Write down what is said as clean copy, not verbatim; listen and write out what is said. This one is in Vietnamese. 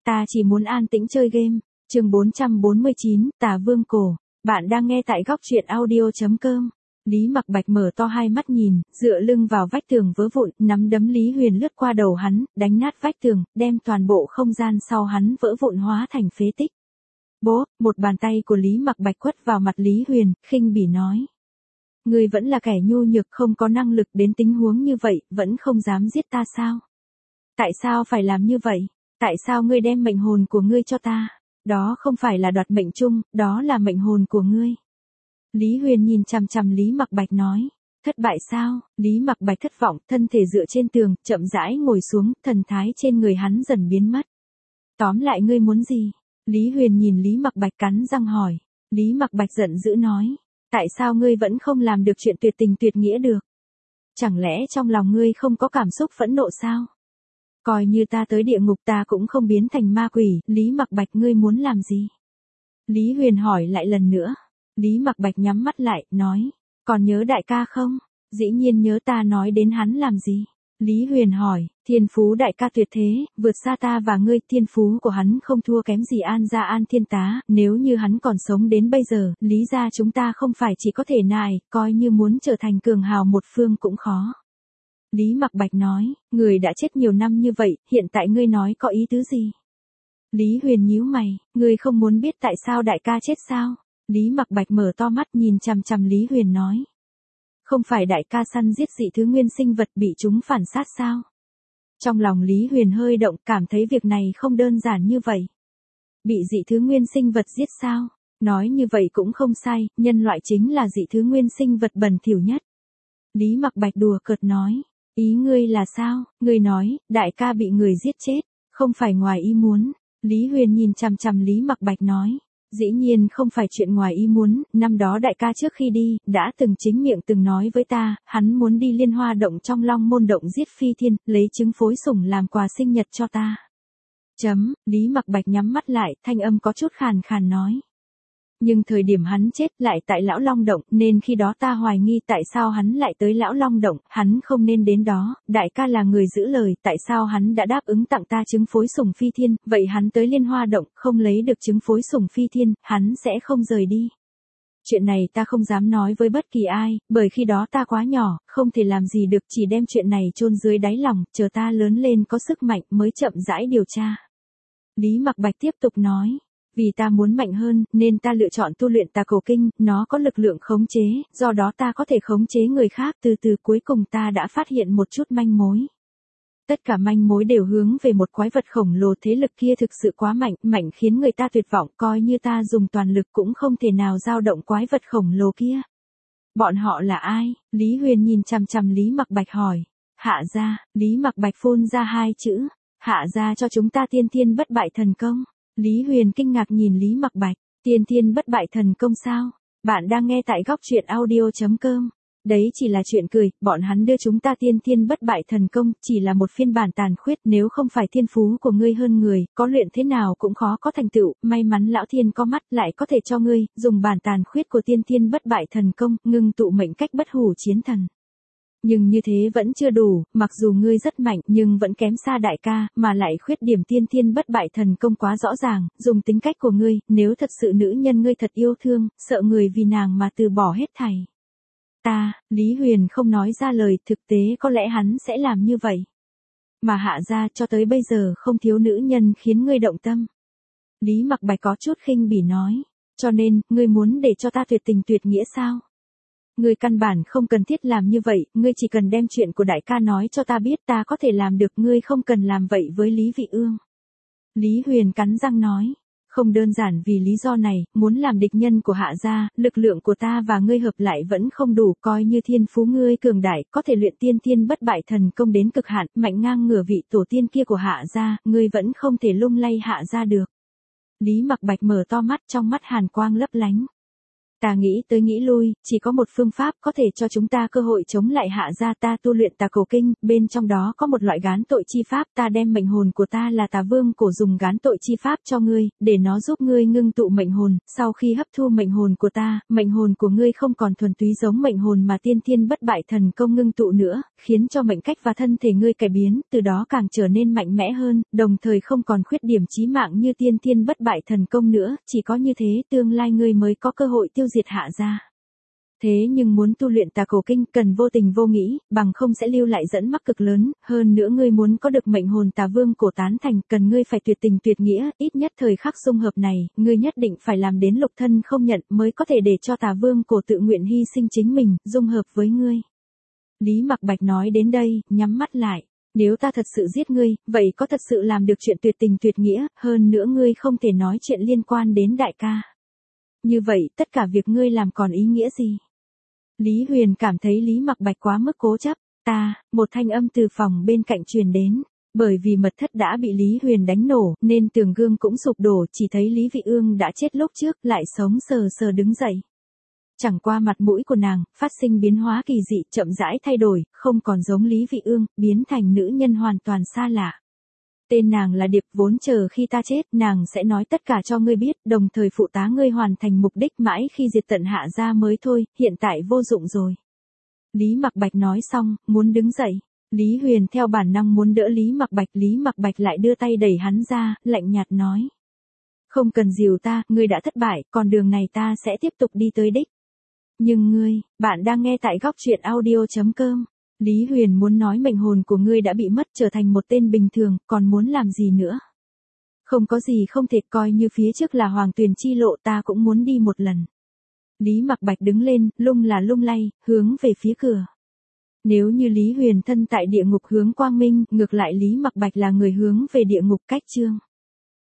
Ta chỉ muốn an tĩnh chơi game. Chương 449, Tà Vương Cổ. Bạn đang nghe tại góc truyện audio.com. Lý Mặc Bạch mở to hai mắt nhìn, dựa lưng vào vách tường vỡ vụn, nắm đấm Lý Huyền lướt qua đầu hắn, đánh nát vách tường, đem toàn bộ không gian sau hắn vỡ vụn hóa thành phế tích. Bố, một bàn tay của Lý Mặc Bạch quất vào mặt Lý Huyền, khinh bỉ nói. Ngươi vẫn là kẻ nhu nhược không có năng lực đến tình huống như vậy, vẫn không dám giết ta sao? Tại sao phải làm như vậy? Tại sao ngươi đem mệnh hồn của ngươi cho ta? Đó không phải là đoạt mệnh chung, đó là mệnh hồn của ngươi. Lý Huyền nhìn chằm chằm Lý Mặc Bạch nói. Thất bại sao? Lý Mặc Bạch thất vọng, thân thể dựa trên tường, chậm rãi ngồi xuống, thần thái trên người hắn dần biến mất. Tóm lại ngươi muốn gì? Lý Huyền nhìn Lý Mặc Bạch cắn răng hỏi. Lý Mặc Bạch giận dữ nói. Tại sao ngươi vẫn không làm được chuyện tuyệt tình tuyệt nghĩa được? Chẳng lẽ trong lòng ngươi không có cảm xúc phẫn nộ sao? Coi như ta tới địa ngục ta cũng không biến thành ma quỷ, Lý Mặc Bạch ngươi muốn làm gì? Lý Huyền hỏi lại lần nữa. Lý Mặc Bạch nhắm mắt lại, nói. Còn nhớ đại ca không? Dĩ nhiên nhớ, ta nói đến hắn làm gì? Lý Huyền hỏi. Thiên phú đại ca tuyệt thế, vượt xa ta và ngươi, thiên phú của hắn không thua kém gì An gia An Thiên Tá, nếu như hắn còn sống đến bây giờ, Lý gia chúng ta không phải chỉ có thể nài, coi như muốn trở thành cường hào một phương cũng khó. Lý Mặc Bạch nói, người đã chết nhiều năm như vậy, hiện tại ngươi nói có ý tứ gì? Lý Huyền nhíu mày, ngươi không muốn biết tại sao đại ca chết sao? Lý Mặc Bạch mở to mắt nhìn chằm chằm Lý Huyền nói. Không phải đại ca săn giết dị thứ nguyên sinh vật bị chúng phản sát sao? Trong lòng Lý Huyền hơi động, cảm thấy việc này không đơn giản như vậy. Bị dị thứ nguyên sinh vật giết sao? Nói như vậy cũng không sai, nhân loại chính là dị thứ nguyên sinh vật bẩn thỉu nhất. Lý Mặc Bạch đùa cợt nói. Ý ngươi là sao? Ngươi nói, đại ca bị người giết chết, không phải ngoài ý muốn. Lý Huyền nhìn chằm chằm Lý Mặc Bạch nói. Dĩ nhiên không phải chuyện ngoài ý muốn, năm đó đại ca trước khi đi, đã từng chính miệng từng nói với ta, hắn muốn đi Liên Hoa động trong Long Môn động giết Phi Thiên, lấy trứng phối sủng làm quà sinh nhật cho ta. Lý Mặc Bạch nhắm mắt lại, thanh âm có chút khàn khàn nói. Nhưng thời điểm hắn chết lại tại Lão Long Động, nên khi đó ta hoài nghi tại sao hắn lại tới Lão Long Động, hắn không nên đến đó, đại ca là người giữ lời, tại sao hắn đã đáp ứng tặng ta trứng phối sủng Phi Thiên, vậy hắn tới Liên Hoa Động, không lấy được trứng phối sủng Phi Thiên, hắn sẽ không rời đi. Chuyện này ta không dám nói với bất kỳ ai, bởi khi đó ta quá nhỏ, không thể làm gì được, chỉ đem chuyện này chôn dưới đáy lòng, chờ ta lớn lên có sức mạnh mới chậm rãi điều tra. Lý Mặc Bạch tiếp tục nói. Vì ta muốn mạnh hơn, nên ta lựa chọn tu luyện Tà Cổ Kinh, nó có lực lượng khống chế, do đó ta có thể khống chế người khác, từ từ cuối cùng ta đã phát hiện một chút manh mối. Tất cả manh mối đều hướng về một quái vật khổng lồ, thế lực kia thực sự quá mạnh, mạnh khiến người ta tuyệt vọng, coi như ta dùng toàn lực cũng không thể nào dao động quái vật khổng lồ kia. Bọn họ là ai? Lý Huyền nhìn chằm chằm Lý Mặc Bạch hỏi. Hạ gia. Lý Mặc Bạch phun ra hai chữ. Hạ gia cho chúng ta tiên thiên bất bại thần công. Lý Huyền kinh ngạc nhìn Lý Mặc Bạch, tiên thiên bất bại thần công sao? Bạn đang nghe tại góc truyện audio.com. Đấy chỉ là chuyện cười, bọn hắn đưa chúng ta tiên thiên bất bại thần công, chỉ là một phiên bản tàn khuyết, nếu không phải thiên phú của ngươi hơn người, có luyện thế nào cũng khó có thành tựu, may mắn lão thiên có mắt lại có thể cho ngươi, dùng bản tàn khuyết của tiên thiên bất bại thần công, ngưng tụ mệnh cách bất hủ chiến thần. Nhưng như thế vẫn chưa đủ, mặc dù ngươi rất mạnh nhưng vẫn kém xa đại ca, mà lại khuyết điểm tiên thiên bất bại thần công quá rõ ràng, dùng tính cách của ngươi, nếu thật sự nữ nhân ngươi thật yêu thương, sợ người vì nàng mà từ bỏ hết thảy. Lý Huyền không nói ra lời, thực tế có lẽ hắn sẽ làm như vậy. Mà Hạ gia cho tới bây giờ không thiếu nữ nhân khiến ngươi động tâm. Lý Mặc Bạch có chút khinh bỉ nói, cho nên, ngươi muốn để cho ta tuyệt tình tuyệt nghĩa sao? Ngươi căn bản không cần thiết làm như vậy, ngươi chỉ cần đem chuyện của đại ca nói cho ta biết, ta có thể làm được, ngươi không cần làm vậy với Lý Vị Ương. Lý Huyền cắn răng nói, không đơn giản vì lý do này, muốn làm địch nhân của Hạ gia, lực lượng của ta và ngươi hợp lại vẫn không đủ, coi như thiên phú ngươi cường đại, có thể luyện tiên thiên bất bại thần công đến cực hạn, mạnh ngang ngửa vị tổ tiên kia của Hạ gia, ngươi vẫn không thể lung lay Hạ gia được. Lý Mặc Bạch mở to mắt, trong mắt hàn quang lấp lánh. Ta nghĩ tới nghĩ lui, chỉ có một phương pháp có thể cho chúng ta cơ hội chống lại Hạ gia. Ta tu luyện Tà Cổ Kinh, bên trong đó có một loại gán tội chi pháp. Ta đem mệnh hồn của ta là Tà Vương Cổ dùng gán tội chi pháp cho ngươi, để nó giúp ngươi ngưng tụ mệnh hồn. Sau khi hấp thu mệnh hồn của ta, mệnh hồn của ngươi không còn thuần túy giống mệnh hồn mà tiên thiên bất bại thần công ngưng tụ nữa, khiến cho mệnh cách và thân thể ngươi cải biến, từ đó càng trở nên mạnh mẽ hơn, đồng thời không còn khuyết điểm chí mạng như tiên thiên bất bại thần công nữa. Chỉ có như thế tương lai ngươi mới có cơ hội tiêu diệt Hạ gia. Thế nhưng muốn tu luyện Tà Cổ Kinh cần vô tình vô nghĩ, bằng không sẽ lưu lại dẫn mắc cực lớn. Hơn nữa ngươi muốn có được mệnh hồn Tà Vương Cổ tán thành, cần ngươi phải tuyệt tình tuyệt nghĩa. Ít nhất thời khắc dung hợp này, ngươi nhất định phải làm đến lục thân không nhận, mới có thể để cho Tà Vương Cổ tự nguyện hy sinh chính mình, dung hợp với ngươi. Lý Mặc Bạch nói đến đây, nhắm mắt lại. Nếu ta thật sự giết ngươi, vậy có thật sự làm được chuyện tuyệt tình tuyệt nghĩa, hơn nữa ngươi không thể nói chuyện liên quan đến đại ca. Như vậy, tất cả việc ngươi làm còn ý nghĩa gì? Lý Huyền cảm thấy Lý Mặc Bạch quá mức cố chấp. Một thanh âm từ phòng bên cạnh truyền đến. Bởi vì mật thất đã bị Lý Huyền đánh nổ, nên tường gương cũng sụp đổ, chỉ thấy Lý Vị Ương đã chết lúc trước, lại sống sờ sờ đứng dậy. Chẳng qua mặt mũi của nàng, phát sinh biến hóa kỳ dị, chậm rãi thay đổi, không còn giống Lý Vị Ương, biến thành nữ nhân hoàn toàn xa lạ. Tên nàng là Điệp, vốn chờ khi ta chết, nàng sẽ nói tất cả cho ngươi biết, đồng thời phụ tá ngươi hoàn thành mục đích mãi khi diệt tận Hạ gia mới thôi, hiện tại vô dụng rồi. Lý Mặc Bạch nói xong, muốn đứng dậy. Lý Huyền theo bản năng muốn đỡ Lý Mặc Bạch lại đưa tay đẩy hắn ra, lạnh nhạt nói. Không cần dìu ta, ngươi đã thất bại, còn đường này ta sẽ tiếp tục đi tới đích. Nhưng ngươi, bạn đang nghe tại góc truyện audio.com. Lý Huyền muốn nói mệnh hồn của ngươi đã bị mất, trở thành một tên bình thường, còn muốn làm gì nữa? Không có gì không thể, coi như phía trước là Hoàng Tuyền chi lộ, ta cũng muốn đi một lần. Lý Mặc Bạch đứng lên, lung lay, hướng về phía cửa. Nếu như Lý Huyền thân tại địa ngục hướng quang minh, ngược lại Lý Mặc Bạch là người hướng về địa ngục cách chương.